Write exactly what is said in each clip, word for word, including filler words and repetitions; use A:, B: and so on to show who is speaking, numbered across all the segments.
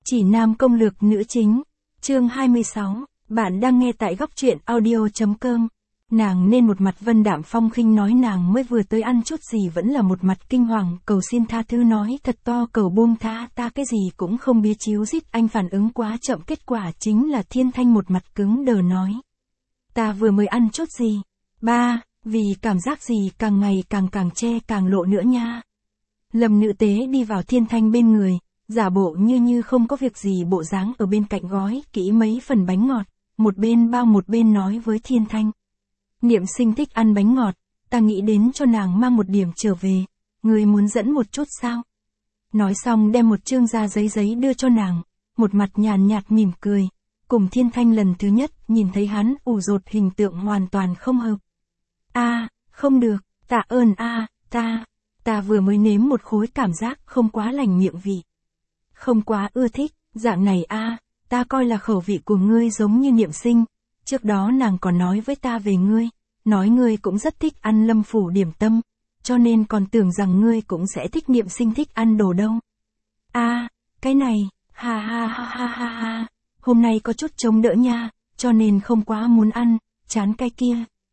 A: Chỉ nam công lược nữ chính, chương hai mươi sáu, bạn đang nghe tại góc truyện audio.com. Nàng nên một mặt vân đạm phong khinh nói nàng mới vừa tới ăn chút gì vẫn là một mặt kinh hoàng cầu xin tha thứ nói thật to cầu buông tha ta cái gì cũng không biết chíu rít anh phản ứng quá chậm kết quả chính là Thiên Thanh một mặt cứng đờ nói. Ta vừa mới ăn chút gì? Ba, vì cảm giác gì càng ngày càng càng che càng lộ nữa nha. Lâm nữ tế đi vào Thiên Thanh bên người, giả bộ như như không có việc gì bộ dáng ở bên cạnh gói kỹ mấy phần bánh ngọt, một bên bao một bên nói với Thiên Thanh. Niệm Sinh thích ăn bánh ngọt, ta nghĩ đến cho nàng mang một điểm trở về, người muốn dẫn một chút sao? Nói xong đem một chương da giấy giấy đưa cho nàng, một mặt nhàn nhạt mỉm cười, cùng Thiên Thanh lần thứ nhất nhìn thấy hắn ủ rột hình tượng hoàn toàn không hợp. A, không được, tạ ơn a, ta, ta vừa mới nếm một khối cảm giác không quá lành miệng vị. Không quá ưa thích, dạng này a, ta coi là khẩu vị của ngươi giống như Niệm Sinh, trước đó nàng còn nói với ta về ngươi, nói ngươi cũng rất thích ăn Lâm phủ điểm tâm, cho nên còn tưởng rằng ngươi cũng sẽ thích Niệm Sinh thích ăn đồ đâu. A, cái này, ha ha ha ha ha ha, hôm nay có chút chống đỡ nha, cho nên không quá muốn ăn, chán cái kia.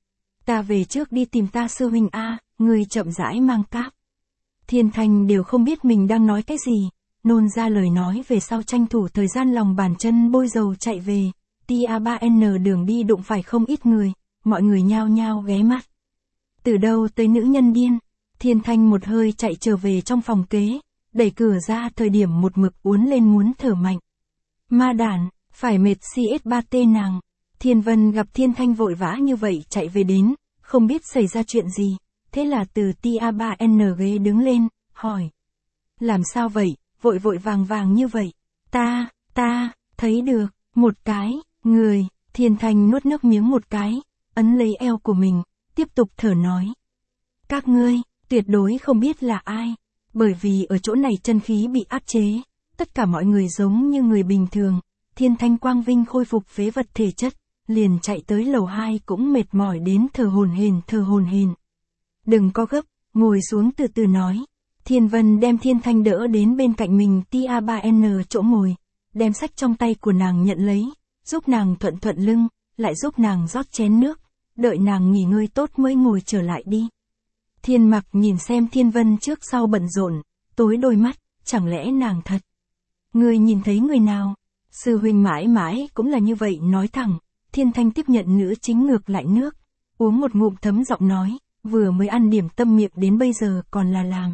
A: Ta về trước đi tìm ta sư huynh a, ngươi chậm rãi mang cáp. Thiên Thanh đều không biết mình đang nói cái gì, nôn ra lời nói về sau tranh thủ thời gian lòng bàn chân bôi dầu chạy về, tia ba en đường đi đụng phải không ít người, mọi người nhao nhao ghé mắt. Từ đâu tới nữ nhân điên, Thiên Thanh một hơi chạy trở về trong phòng kế, đẩy cửa ra thời điểm một mực uốn lên muốn thở mạnh. Ma đản, phải mệt xê ét ba tê nàng. Thiên Vân gặp Thiên Thanh vội vã như vậy chạy về đến, không biết xảy ra chuyện gì, thế là từ tia ba en ghế đứng lên, hỏi. Làm sao vậy, vội vội vàng vàng như vậy, ta, ta, thấy được, một cái, người, Thiên Thanh nuốt nước miếng một cái, ấn lấy eo của mình, tiếp tục thở nói. Các ngươi, tuyệt đối không biết là ai, bởi vì ở chỗ này chân khí bị áp chế, tất cả mọi người giống như người bình thường, Thiên Thanh quang vinh khôi phục phế vật thể chất, liền chạy tới lầu hai cũng mệt mỏi đến thở hổn hển thở hổn hển. Đừng có gấp, ngồi xuống từ từ nói. Thiên Vân đem Thiên Thanh đỡ đến bên cạnh mình tia ba en chỗ ngồi, đem sách trong tay của nàng nhận lấy, giúp nàng thuận thuận lưng, lại giúp nàng rót chén nước, đợi nàng nghỉ ngơi tốt mới ngồi trở lại đi. Thiên Mặc nhìn xem Thiên Vân trước sau bận rộn, tối đôi mắt, chẳng lẽ nàng thật? Ngươi nhìn thấy người nào? Sư huynh mãi mãi cũng là như vậy nói thẳng. Thiên Thanh tiếp nhận nữ chính ngược lại nước, uống một ngụm thấm giọng nói, vừa mới ăn điểm tâm miệng đến bây giờ còn là làm.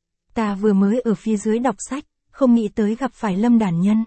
A: Ta vừa mới ở phía dưới đọc sách, không nghĩ tới gặp phải Lâm đản nhân.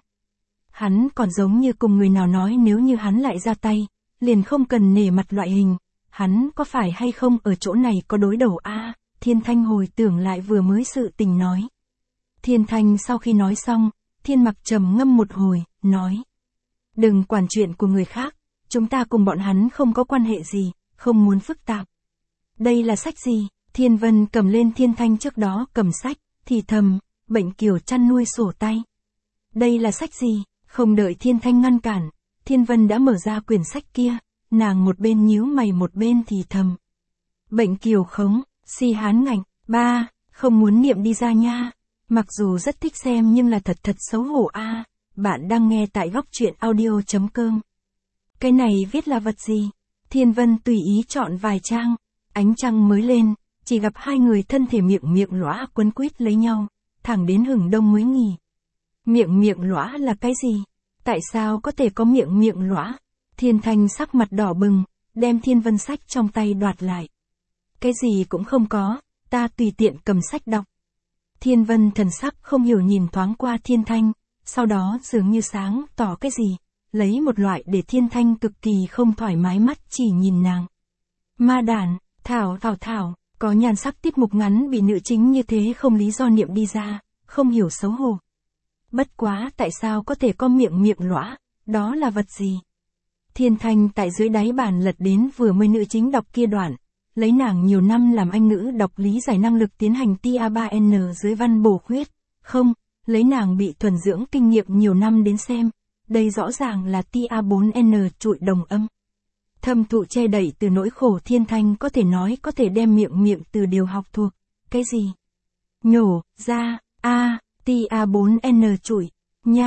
A: Hắn còn giống như cùng người nào nói nếu như hắn lại ra tay, liền không cần nể mặt loại hình, hắn có phải hay không ở chỗ này có đối đầu a? À, Thiên Thanh hồi tưởng lại vừa mới sự tình nói. Thiên Thanh sau khi nói xong, Thiên Mặc trầm ngâm một hồi, nói. Đừng quản chuyện của người khác, chúng ta cùng bọn hắn không có quan hệ gì, không muốn phức tạp. Đây là sách gì? Thiên Vân cầm lên Thiên Thanh trước đó cầm sách, thì thầm, bệnh kiều chăn nuôi sổ tay. Đây là sách gì? Không đợi Thiên Thanh ngăn cản, Thiên Vân đã mở ra quyển sách kia, nàng một bên nhíu mày một bên thì thầm. Bệnh kiều khống, si hán ngạnh, ba, không muốn niệm đi ra nha. Mặc dù rất thích xem nhưng là thật thật xấu hổ a. À, bạn đang nghe tại góc truyện audio.com. Cái này viết là vật gì? Thiên Vân tùy ý chọn vài trang, ánh trăng mới lên, chỉ gặp hai người thân thể miệng miệng lõa quấn quýt lấy nhau, thẳng đến hừng đông mới nghỉ. Miệng miệng lõa là cái gì? Tại sao có thể có miệng miệng lõa? Thiên Thanh sắc mặt đỏ bừng, đem Thiên Vân sách trong tay đoạt lại. Cái gì cũng không có, ta tùy tiện cầm sách đọc. Thiên Vân thần sắc không hiểu nhìn thoáng qua Thiên Thanh, sau đó dường như sáng tỏ cái gì, lấy một loại để Thiên Thanh cực kỳ không thoải mái mắt chỉ nhìn nàng. Ma đản, thảo thảo thảo, có nhan sắc tiết mục ngắn bị nữ chính như thế không lý do niệm đi ra, không hiểu xấu hổ. Bất quá tại sao có thể có miệng miệng lõa, đó là vật gì? Thiên Thanh tại dưới đáy bàn lật đến vừa mới nữ chính đọc kia đoạn, lấy nàng nhiều năm làm Anh ngữ đọc lý giải năng lực tiến hành tia ba en dưới văn bổ khuyết, không, lấy nàng bị thuần dưỡng kinh nghiệm nhiều năm đến xem, đây rõ ràng là tia bốn en trụi đồng âm. Thâm thụ che đậy từ nỗi khổ Thiên Thanh có thể nói có thể đem miệng miệng từ điều học thuộc, cái gì? Nhổ, ra, a, tia bốn en trụi, nha,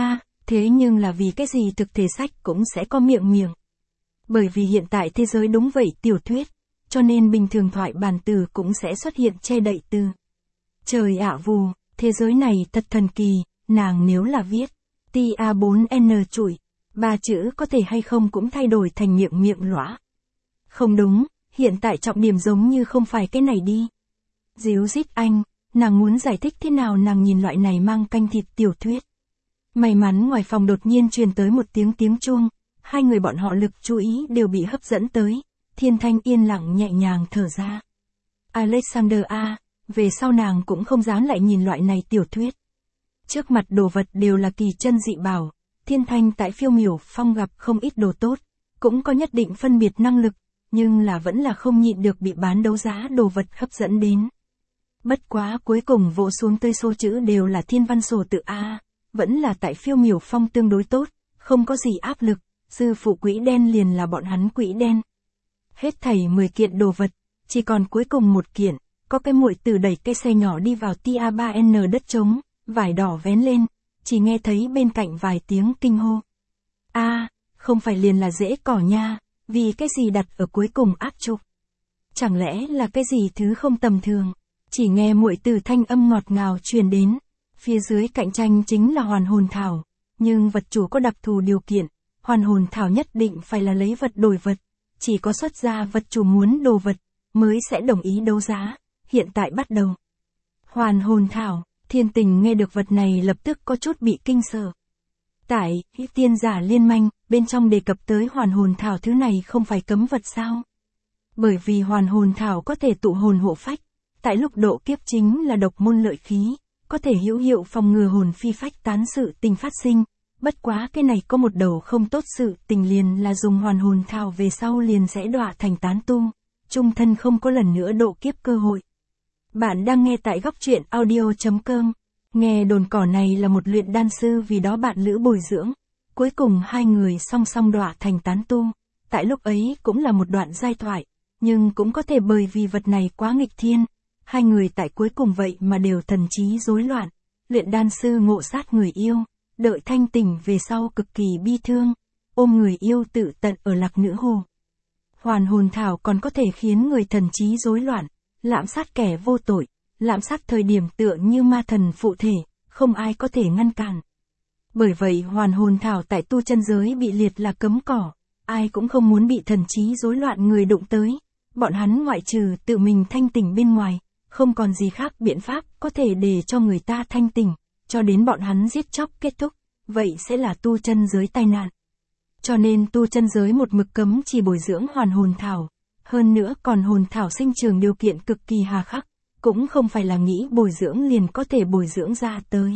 A: Thế nhưng là vì cái gì thực thể sách cũng sẽ có miệng miệng. Bởi vì hiện tại thế giới đúng vậy tiểu thuyết, cho nên bình thường thoại bản từ cũng sẽ xuất hiện che đậy từ. Trời ạ vù, thế giới này thật thần kỳ, nàng nếu là viết T A bốn N chủi, ba chữ có thể hay không cũng thay đổi thành miệng miệng lõa. Không đúng, hiện tại trọng điểm giống như không phải cái này đi. Díu dít anh, nàng muốn giải thích thế nào nàng nhìn loại này mang canh thịt tiểu thuyết. May mắn ngoài phòng đột nhiên truyền tới một tiếng tiếng chuông, hai người bọn họ lực chú ý đều bị hấp dẫn tới, Thiên Thanh yên lặng nhẹ nhàng thở ra. Alexander A, về sau nàng cũng không dám lại nhìn loại này tiểu thuyết. Trước mặt đồ vật đều là kỳ chân dị bảo, Thiên Thanh tại Phiêu Miểu Phong gặp không ít đồ tốt, cũng có nhất định phân biệt năng lực, nhưng là vẫn là không nhịn được bị bán đấu giá đồ vật hấp dẫn đến. Bất quá cuối cùng vỗ xuống tới số chữ đều là thiên văn sổ tự A, vẫn là tại Phiêu Miểu Phong tương đối tốt, không có gì áp lực, sư phụ quỹ đen liền là bọn hắn quỹ đen. Hết thảy mười kiện đồ vật, chỉ còn cuối cùng một kiện, có cái muội tử đẩy cái xe nhỏ đi vào T A ba N đất trống, vải đỏ vén lên, chỉ nghe thấy bên cạnh vài tiếng kinh hô. A, à, không phải liền là dễ cỏ nha, vì cái gì đặt ở cuối cùng áp trục. Chẳng lẽ là cái gì thứ không tầm thường, chỉ nghe muội tử thanh âm ngọt ngào truyền đến, phía dưới cạnh tranh chính là hoàn hồn thảo, nhưng vật chủ có đặc thù điều kiện, hoàn hồn thảo nhất định phải là lấy vật đổi vật, chỉ có xuất ra vật chủ muốn đồ vật, mới sẽ đồng ý đấu giá, hiện tại bắt đầu. Hoàn hồn thảo, Thiên Tình nghe được vật này lập tức có chút bị kinh sợ. Tại, tiên giả liên manh, bên trong đề cập tới hoàn hồn thảo thứ này không phải cấm vật sao? Bởi vì hoàn hồn thảo có thể tụ hồn hộ phách, tại lúc độ kiếp chính là độc môn lợi khí, có thể hữu hiệu phòng ngừa hồn phi phách tán sự tình phát sinh. Bất quá cái này có một đầu không tốt sự tình liền là dùng hoàn hồn thảo về sau liền sẽ đọa thành tán tu, chung thân không có lần nữa độ kiếp cơ hội. Bạn đang nghe tại góc truyện audio chấm com. Nghe đồn cỏ này là một luyện đan sư vì đó bạn lữ bồi dưỡng. Cuối cùng hai người song song đọa thành tán tu. Tại lúc ấy cũng là một đoạn giai thoại. Nhưng cũng có thể bởi vì vật này quá nghịch thiên. Hai người tại cuối cùng vậy mà đều thần trí rối loạn. Luyện đan sư ngộ sát người yêu. Đợi thanh tỉnh về sau cực kỳ bi thương. Ôm người yêu tự tận ở Lạc Nữ Hồ. Hoàn hồn thảo còn có thể khiến người thần trí rối loạn. Lạm sát kẻ vô tội, lạm sát thời điểm tựa như ma thần phụ thể, không ai có thể ngăn cản. Bởi vậy hoàn hồn thảo tại tu chân giới bị liệt là cấm cỏ, ai cũng không muốn bị thần trí rối loạn người đụng tới. Bọn hắn ngoại trừ tự mình thanh tỉnh bên ngoài, không còn gì khác biện pháp có thể để cho người ta thanh tỉnh, cho đến bọn hắn giết chóc kết thúc, vậy sẽ là tu chân giới tai nạn. Cho nên tu chân giới một mực cấm chỉ bồi dưỡng hoàn hồn thảo. Hơn nữa còn hồn thảo sinh trưởng điều kiện cực kỳ hà khắc, cũng không phải là nghĩ bồi dưỡng liền có thể bồi dưỡng ra tới.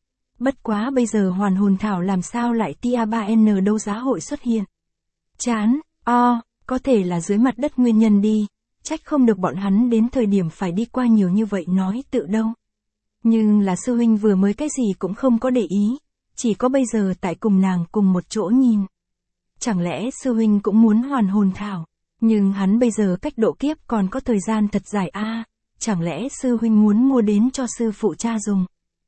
A: Bất quá bây giờ hoàn hồn thảo làm sao lại T A ba N đấu giá hội xuất hiện. Chán, o, có thể là dưới mặt đất nguyên nhân đi, trách không được bọn hắn đến thời điểm phải đi qua nhiều như vậy nói tự đâu. Nhưng là sư huynh vừa mới cái gì cũng không có để ý, chỉ có bây giờ tại cùng nàng cùng một chỗ nhìn. Chẳng lẽ sư huynh cũng muốn hoàn hồn thảo? Nhưng hắn bây giờ cách độ kiếp còn có thời gian thật dài a, à, chẳng lẽ sư huynh muốn mua đến cho sư phụ cha dùng?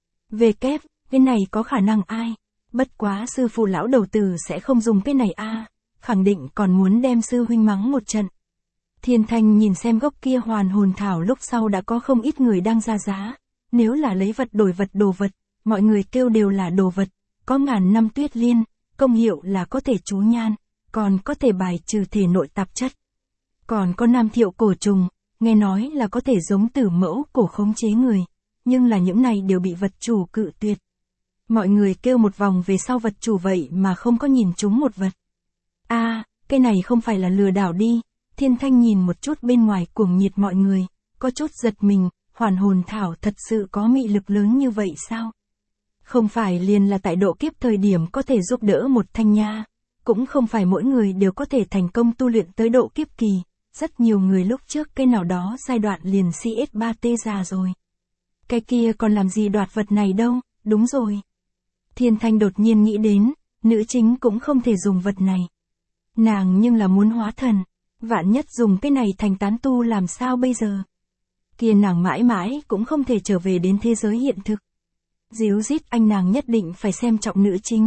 A: Về kép, cái này có khả năng ai? Bất quá sư phụ lão đầu tử sẽ không dùng cái này a, à, khẳng định còn muốn đem sư huynh mắng một trận. Thiên Thanh nhìn xem gốc kia hoàn hồn thảo lúc sau đã có không ít người đang ra giá, nếu là lấy vật đổi vật đồ vật, mọi người kêu đều là đồ vật, có ngàn năm tuyết liên, công hiệu là có thể chú nhan, còn có thể bài trừ thể nội tạp chất. Còn có nam thiệu cổ trùng, nghe nói là có thể giống tử mẫu cổ khống chế người, nhưng là những này đều bị vật chủ cự tuyệt. Mọi người kêu một vòng về sau vật chủ vậy mà không có nhìn chúng một vật. A, à, cái này không phải là lừa đảo đi, Thiên Thanh nhìn một chút bên ngoài cuồng nhiệt mọi người, có chút giật mình, hoàn hồn thảo thật sự có mị lực lớn như vậy sao? Không phải liền là tại độ kiếp thời điểm có thể giúp đỡ một thanh nha, cũng không phải mỗi người đều có thể thành công tu luyện tới độ kiếp kỳ. Rất nhiều người lúc trước cái nào đó giai đoạn liền C S ba T già rồi. Cái kia còn làm gì đoạt vật này đâu, đúng rồi. Thiên Thanh đột nhiên nghĩ đến, nữ chính cũng không thể dùng vật này. Nàng nhưng là muốn hóa thần, vạn nhất dùng cái này thành tán tu làm sao bây giờ? Kia nàng mãi mãi cũng không thể trở về đến thế giới hiện thực. Díu dít anh nàng nhất định phải xem trọng nữ chính,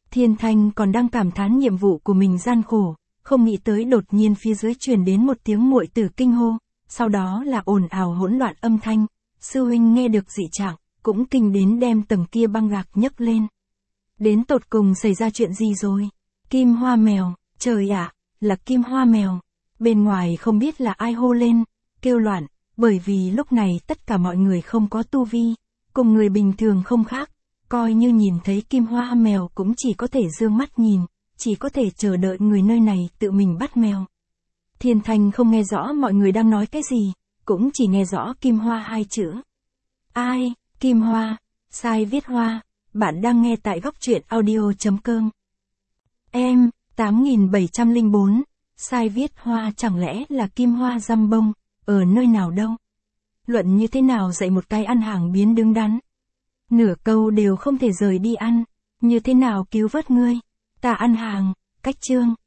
A: Thiên Thanh còn đang cảm thán nhiệm vụ của mình gian khổ, không nghĩ tới đột nhiên phía dưới truyền đến một tiếng muội tử kinh hô, sau đó là ồn ào hỗn loạn âm thanh, sư huynh nghe được dị trạng, cũng kinh đến đem tầng kia băng gạc nhấc lên. Đến tột cùng xảy ra chuyện gì rồi? Kim Hoa Mèo, trời ạ, là Kim Hoa Mèo. Bên ngoài không biết là ai hô lên, kêu loạn, bởi vì lúc này tất cả mọi người không có tu vi, cùng người bình thường không khác, coi như nhìn thấy Kim Hoa Mèo cũng chỉ có thể dương mắt nhìn, chỉ có thể chờ đợi người nơi này tự mình bắt mèo. Thiên Thanh không nghe rõ mọi người đang nói cái gì, cũng chỉ nghe rõ Kim Hoa hai chữ. Ai, Kim Hoa, sai viết hoa, bạn đang nghe tại góc truyện audio chấm com. Em, tám nghìn bảy trăm lẻ bốn, sai viết hoa chẳng lẽ là Kim Hoa răm bông, ở nơi nào đâu? Luận như thế nào dạy một cái ăn hàng biến đứng đắn? Nửa câu đều không thể rời đi ăn, như thế nào cứu vớt ngươi? Ta ăn hàng, cách chương.